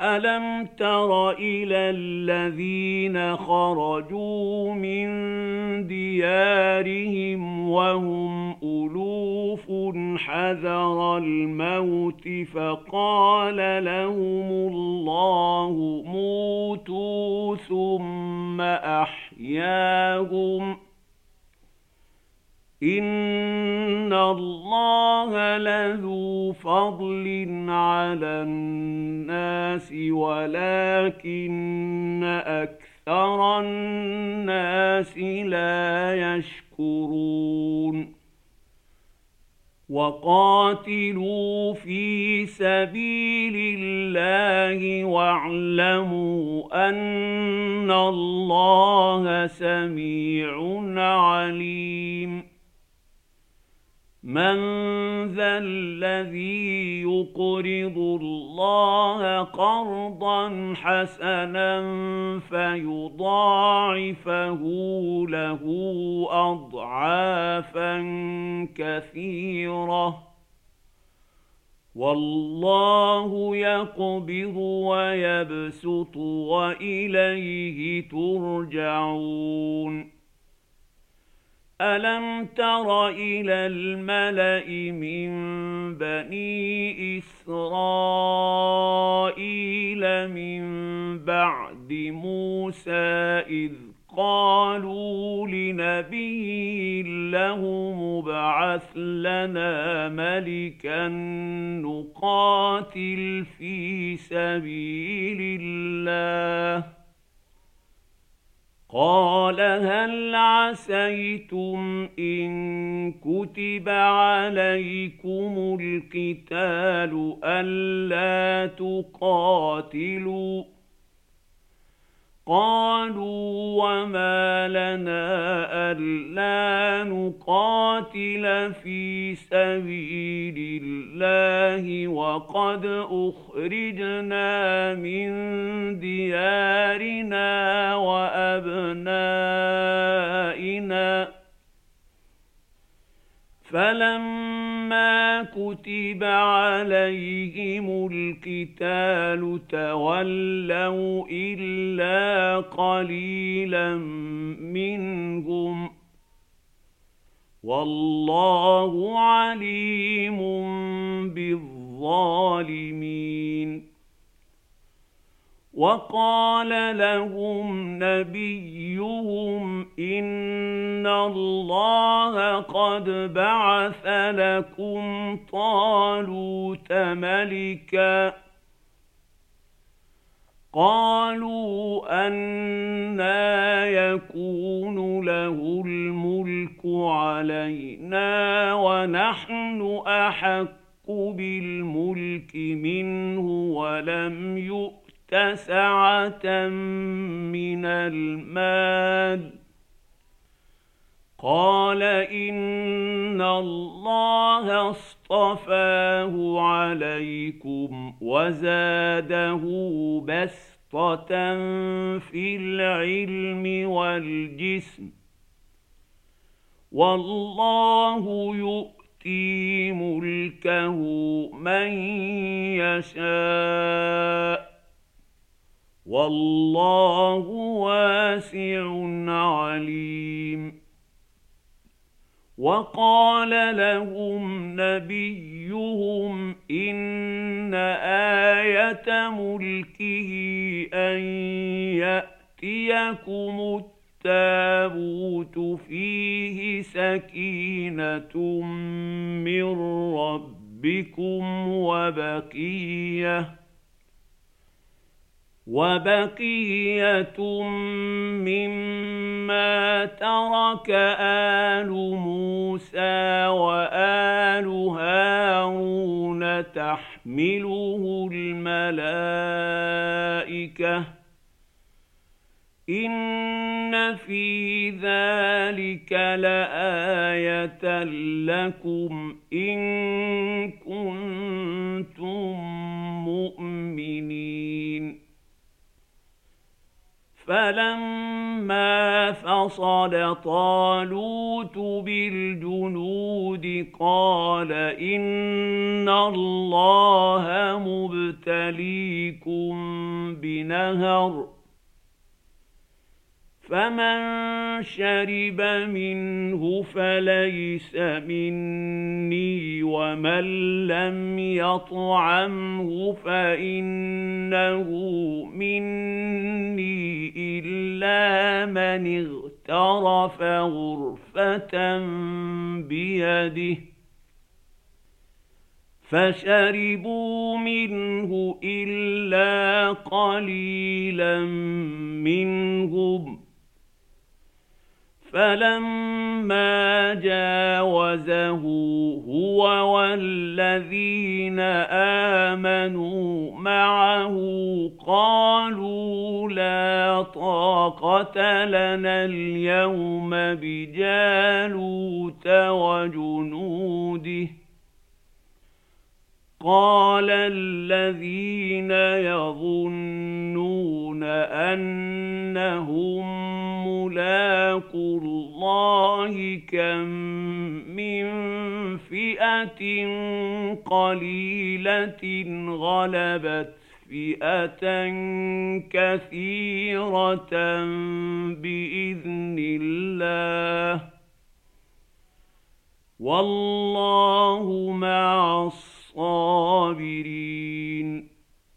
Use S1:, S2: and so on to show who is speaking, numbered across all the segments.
S1: ألم تر إلى الذين خرجوا من ديارهم وهم ألوف حذر الموت فقال لهم الله موتوا ثم أحياهم إن الله لذو فضل على الناس ولكن أكثر الناس لا يشكرون وقاتلوا في سبيل الله واعلموا أن الله سميع عليم من ذا الذي يقرض الله قرضا حسنا فيضاعفه له أضعافا كثيرة والله يقبض ويبسط وإليه ترجعون ألم تر إلى الملأ من بني إسرائيل من بعد موسى إذ قالوا لنبي له مبعث لنا ملكا نقاتل في سبيل الله قال هل عسيتم إن كتب عليكم القتال ألا تقاتلوا قالوا وما لنا ألا نقاتل في سبيل الله وقد أخرجنا من ديارنا وأبنائنا فلما كتب عليهم القتال تولوا إلا قليلا منهم والله عليم بالظالمين وقال لهم نبيهم إن الله قد بعث لكم طالوت ملكا قالوا أنى يكون له الملك علينا ونحن أحق بالملك منه ولم يؤت سعة من المال قال إن الله اصطفاه عليكم وزاده بسطة في العلم والجسم والله يؤتي ملكه من يشاء والله واسع عليم وقال لهم نبيهم إن آية ملكه أن يأتيكم التابوت فيه سكينة من ربكم وبقية مما ترك آل موسى وآل هارون تحمله الملائكة إن في ذلك لآية لكم إن كنتم مؤمنين فلما فصل طالوت بالجنود قال إن الله مبتليكم بنهر فمن شرب منه فليس مني ومن لم يطعمه فإنه مني إلا من اغترف غرفة بيده فشربوا منه إلا قليلا منهم فلما جاوزه هو والذين آمنوا معه قالوا لا طاقة لنا اليوم بجالوت وجنوده قال الذين يظنون أنهم ملاقو الله كم من فئة قليلة غلبت فئة كثيرة بإذن الله والله مع الصابرين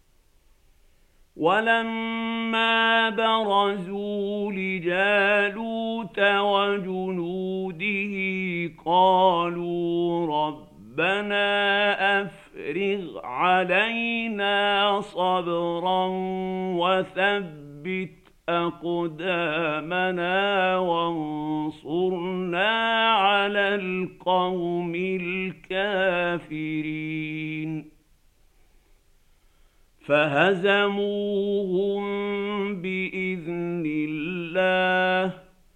S1: ولما برزوا لجالوت وجنوده قالوا ربنا أفرغ علينا صبرا وثبت أقدامنا وانصرنا على القوم الكافرين فهزموهم بإذن الله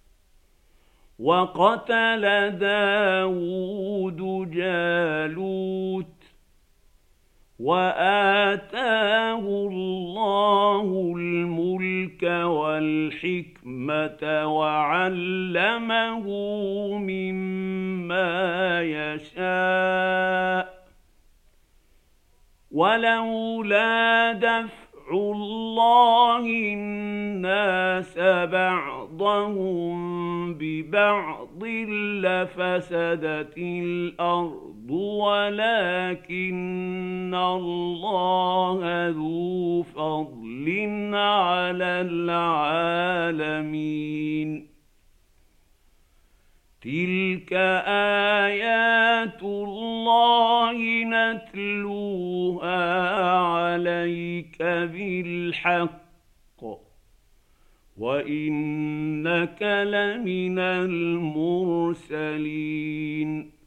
S1: وقتل داود جالوت وآتاه الله الملك والحكمة وعلمه مما يشاء ولولا دفع الله الناس بعضهم ببعض لفسدت الأرض ولكن الله ذو فضل على العالمين تلك آيات الله نتلوها عليك بالحق وإنك لمن المرسلين